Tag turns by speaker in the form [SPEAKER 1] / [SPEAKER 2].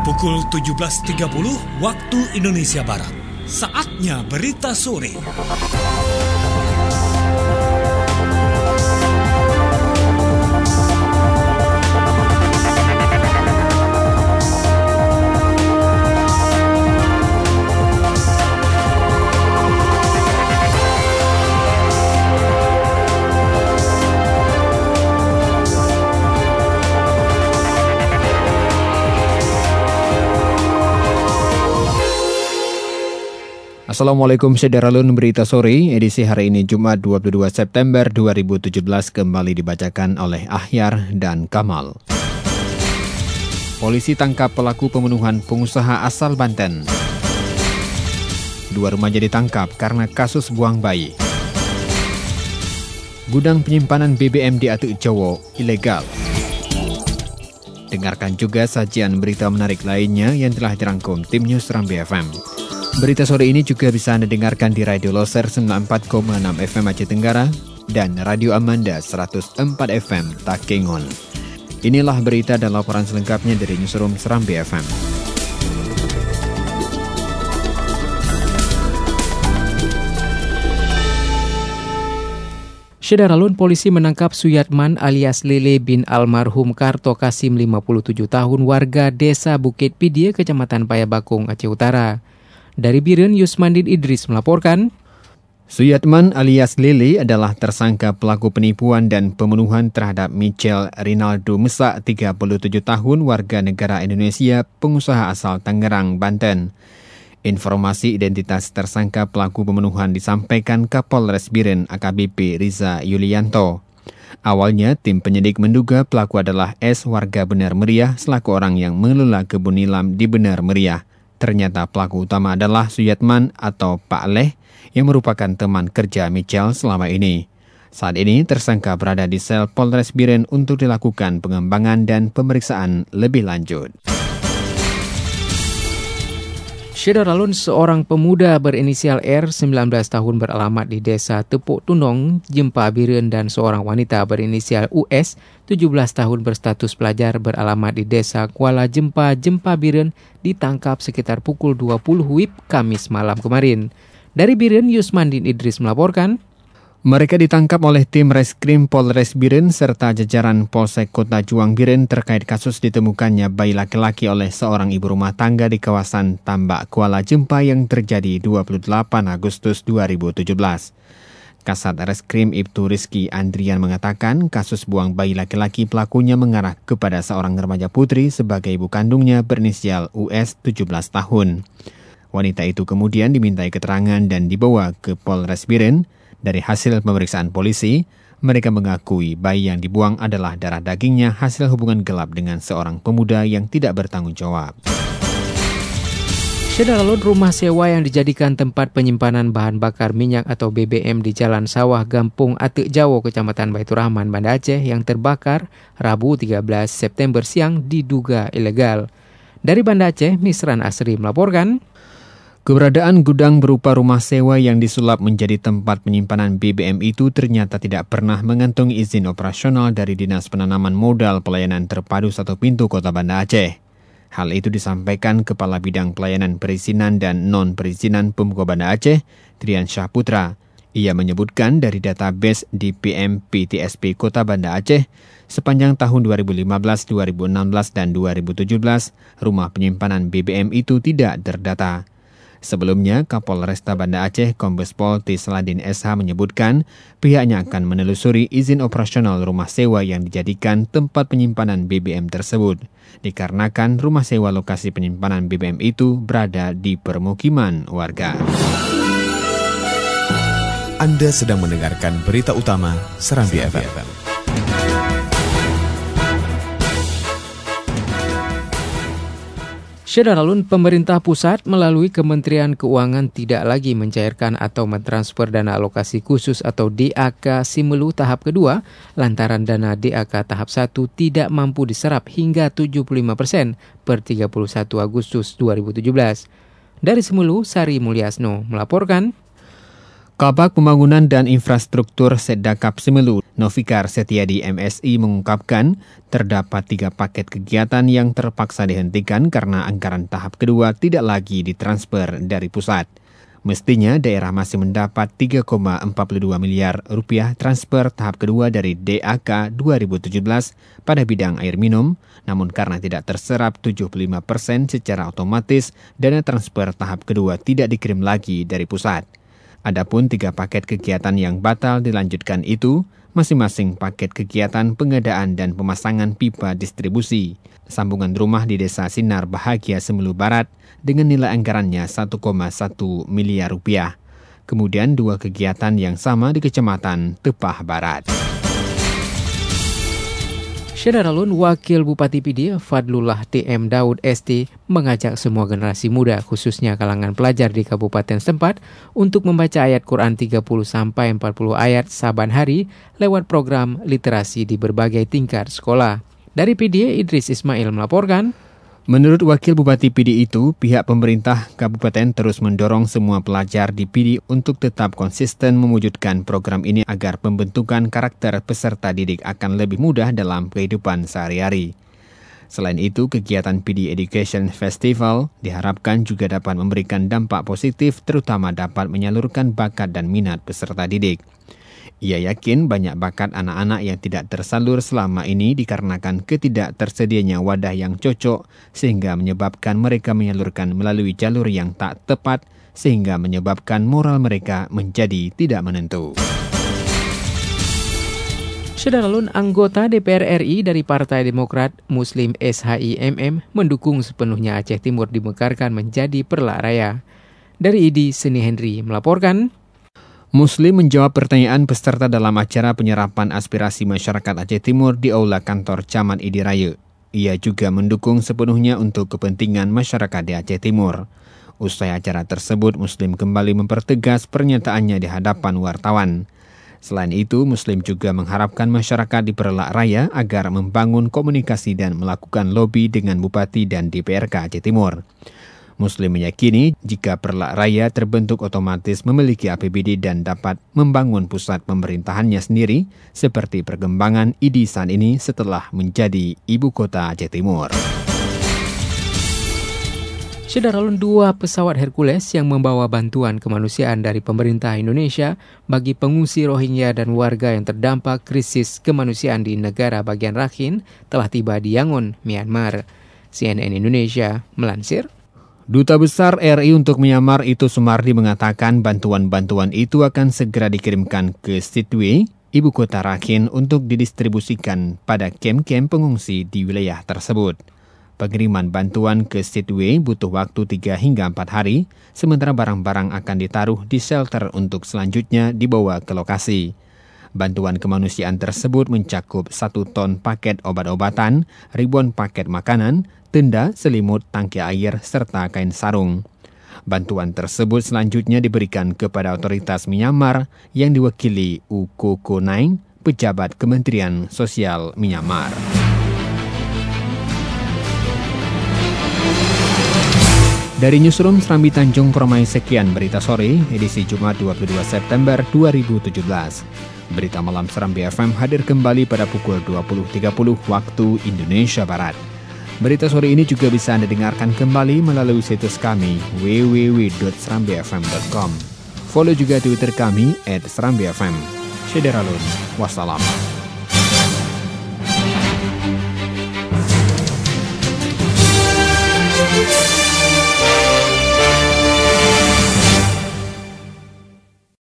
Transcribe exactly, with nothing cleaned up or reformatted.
[SPEAKER 1] Pukul tujuh belas tiga puluh waktu Indonesia Barat. Saatnya berita sore.
[SPEAKER 2] Assalamualaikum Sederalun, berita sore edisi hari ini Jumat dua puluh dua September dua ribu tujuh belas kembali dibacakan oleh Ahyar dan Kamal. Polisi tangkap pelaku pembunuhan pengusaha asal Banten. Dua remaja ditangkap karena kasus buang bayi. Gudang penyimpanan B B M di Atuk Jawa ilegal. Dengarkan juga sajian berita menarik lainnya yang telah dirangkum tim News Serambi F M. Berita sore ini juga bisa Anda dengarkan di Radio Loser sembilan puluh empat koma enam F M Aceh Tenggara dan Radio Amanda seratus empat F M Takengon. Inilah berita dan laporan selengkapnya dari Newsroom Serambi F M.
[SPEAKER 3] Syedaralun, polisi menangkap Suyatman alias Lele bin almarhum Karto Kasim lima puluh tujuh tahun warga Desa Bukit Pidie, Kecamatan Payabakung, Aceh Utara. Dari Biren, Yusmandin Idris melaporkan.
[SPEAKER 2] Suyatman alias Lele adalah tersangka pelaku penipuan dan pembunuhan terhadap Michel Rinaldo Mesak, tiga puluh tujuh tahun, warga negara Indonesia, pengusaha asal Tangerang, Banten. Informasi identitas tersangka pelaku pembunuhan disampaikan Kapolres Biren A K B P Riza Yulianto. Awalnya, tim penyidik menduga pelaku adalah S, warga Benar Meriah, selaku orang yang mengelola kebun nilam di Benar Meriah. Ternyata pelaku utama adalah Suyatman atau Pak Leh yang merupakan teman kerja Michel selama ini. Saat ini tersangka berada di sel Polres Biren untuk dilakukan pengembangan dan pemeriksaan lebih lanjut.
[SPEAKER 3] Syedaralun, seorang pemuda berinisial R, sembilan belas tahun, beralamat di Desa Tepuk Tunong, Jempa Biren, dan seorang wanita berinisial U S, tujuh belas tahun, berstatus pelajar, beralamat di Desa Kuala Jempa, Jempa Biren, ditangkap sekitar pukul dua puluh W I B Kamis malam kemarin. Dari Biren, Yusmandin Idris melaporkan.
[SPEAKER 2] Mereka ditangkap oleh tim Reskrim Polres Biren serta jajaran Polsek Kota Juang Biren terkait kasus ditemukannya bayi laki-laki oleh seorang ibu rumah tangga di kawasan Tambak Kuala Jempa yang terjadi dua puluh delapan Agustus dua ribu tujuh belas. Kasat Reskrim Ibtu Rizky Andrian mengatakan kasus buang bayi laki-laki pelakunya mengarah kepada seorang remaja putri sebagai ibu kandungnya berinisial U S, tujuh belas tahun. Wanita itu kemudian dimintai keterangan dan dibawa ke Polres Biren. Dari hasil pemeriksaan polisi, mereka mengakui bayi yang dibuang adalah darah dagingnya hasil hubungan gelap dengan seorang pemuda yang tidak bertanggung jawab.
[SPEAKER 3] Syedaralun, rumah sewa yang dijadikan tempat penyimpanan bahan bakar minyak atau B B M di Jalan Sawah Gampung Atuk Jawa, Kecamatan Baitur Rahman, Banda Aceh yang terbakar Rabu tiga belas September siang diduga ilegal. Dari Banda Aceh, Misran Asri melaporkan.
[SPEAKER 2] Keberadaan gudang berupa rumah sewa yang disulap menjadi tempat penyimpanan B B M itu ternyata tidak pernah mengantongi izin operasional dari Dinas Penanaman Modal Pelayanan Terpadu Satu Pintu Kota Banda Aceh. Hal itu disampaikan Kepala Bidang Pelayanan Perizinan dan Non-Perizinan Pemko Banda Aceh, Trian Syah Putra. Ia menyebutkan dari database di P M P T S P Kota Banda Aceh, sepanjang tahun dua ribu lima belas, dua ribu enam belas, dan dua ribu tujuh belas, rumah penyimpanan B B M itu tidak terdata. Sebelumnya, Kapolresta Banda Aceh Kombes Pol T. Saladin S H menyebutkan pihaknya akan menelusuri izin operasional rumah sewa yang dijadikan tempat penyimpanan B B M tersebut, dikarenakan rumah sewa lokasi penyimpanan B B M itu berada di permukiman warga.
[SPEAKER 4] Anda sedang mendengarkan berita utama Serambi F M.
[SPEAKER 3] Syedaralun, pemerintah pusat melalui Kementerian Keuangan tidak lagi mencairkan atau mentransfer dana alokasi khusus atau D A K Simelu tahap kedua lantaran dana D A K tahap satu tidak mampu diserap hingga tujuh puluh lima persen per tiga puluh satu Agustus dua ribu tujuh belas. Dari Simelu, Sari Mulyasno melaporkan.
[SPEAKER 2] Kabag Pembangunan dan Infrastruktur Sedakap Semelu, Novikar Setiadi M S I mengungkapkan terdapat tiga paket kegiatan yang terpaksa dihentikan karena anggaran tahap kedua tidak lagi ditransfer dari pusat. Mestinya daerah masih mendapat tiga koma empat dua miliar rupiah transfer tahap kedua dari D A K dua ribu tujuh belas pada bidang air minum, namun karena tidak terserap tujuh puluh lima persen secara otomatis, dana transfer tahap kedua tidak dikirim lagi dari pusat. Adapun tiga paket kegiatan yang batal dilanjutkan itu, masing-masing paket kegiatan pengadaan dan pemasangan pipa distribusi, sambungan rumah di Desa Sinar Bahagia Semelu Barat dengan nilai anggarannya satu koma satu miliar rupiah. Kemudian dua kegiatan yang sama di Kecamatan Tepah Barat.
[SPEAKER 3] Syedaralun, Wakil Bupati P D Fadlullah T M Daud S T mengajak semua generasi muda, khususnya kalangan pelajar di kabupaten setempat, untuk membaca ayat Quran tiga puluh sampai empat puluh ayat saban hari lewat program literasi di berbagai tingkat sekolah. Dari P D, Idris Ismail melaporkan.
[SPEAKER 2] Menurut Wakil Bupati P D itu, pihak pemerintah kabupaten terus mendorong semua pelajar di P D untuk tetap konsisten mewujudkan program ini agar pembentukan karakter peserta didik akan lebih mudah dalam kehidupan sehari-hari. Selain itu, kegiatan P D Education Festival diharapkan juga dapat memberikan dampak positif, terutama dapat menyalurkan bakat dan minat peserta didik. Ia yakin banyak bakat anak-anak yang tidak tersalur selama ini dikarenakan ketidaktersedianya wadah yang cocok sehingga menyebabkan mereka menyalurkan melalui jalur yang tak tepat sehingga menyebabkan moral mereka menjadi tidak menentu.
[SPEAKER 3] Syedaralun, anggota D P R R I dari Partai Demokrat Muslim S H I M M mendukung sepenuhnya Aceh Timur dimekarkan menjadi perlak raya. Dari I D I, Seni Henry melaporkan.
[SPEAKER 2] Muslim menjawab pertanyaan peserta dalam acara penyerapan aspirasi masyarakat Aceh Timur di Aula Kantor Camat I D I Raya. Ia juga mendukung sepenuhnya untuk kepentingan masyarakat di Aceh Timur. Usai acara tersebut, Muslim kembali mempertegas pernyataannya di hadapan wartawan. Selain itu, Muslim juga mengharapkan masyarakat di Perlak Raya agar membangun komunikasi dan melakukan lobi dengan Bupati dan D P R K Aceh Timur. Muslim meyakini jika Perlak Raya terbentuk otomatis memiliki A P B D dan dapat membangun pusat pemerintahannya sendiri seperti perkembangan I D I saat ini setelah menjadi ibu kota Aceh Timur.
[SPEAKER 3] Syedaralun, dua pesawat Hercules yang membawa bantuan kemanusiaan dari pemerintah Indonesia bagi pengungsi Rohingya dan warga yang terdampak krisis kemanusiaan di negara bagian Rakhine telah tiba di Yangon, Myanmar. C N N Indonesia melansir.
[SPEAKER 2] Duta Besar R I untuk Myanmar Ito Sumardi mengatakan bantuan-bantuan itu akan segera dikirimkan ke Sittwe, ibu kota Rakhine, untuk didistribusikan pada kem-kem pengungsi di wilayah tersebut. Pengiriman bantuan ke Sittwe butuh waktu tiga hingga empat hari, sementara barang-barang akan ditaruh di shelter untuk selanjutnya dibawa ke lokasi. Bantuan kemanusiaan tersebut mencakup satu ton paket obat-obatan, ribuan paket makanan, tenda, selimut, tangki air, serta kain sarung. Bantuan tersebut selanjutnya diberikan kepada otoritas Myanmar yang diwakili U Ko Ko Naing, pejabat Kementerian Sosial Myanmar. Dari Newsroom Serambi Tanjung Permai, sekian berita sore, edisi Jumat dua puluh dua September dua ribu tujuh belas. Berita malam Serambi F M hadir kembali pada pukul dua puluh tiga puluh waktu Indonesia Barat. Berita sore ini juga bisa Anda dengarkan kembali melalui situs kami w w w dot serambi f m dot com. Follow juga Twitter kami at serambi f m. Syedaralun, wassalam.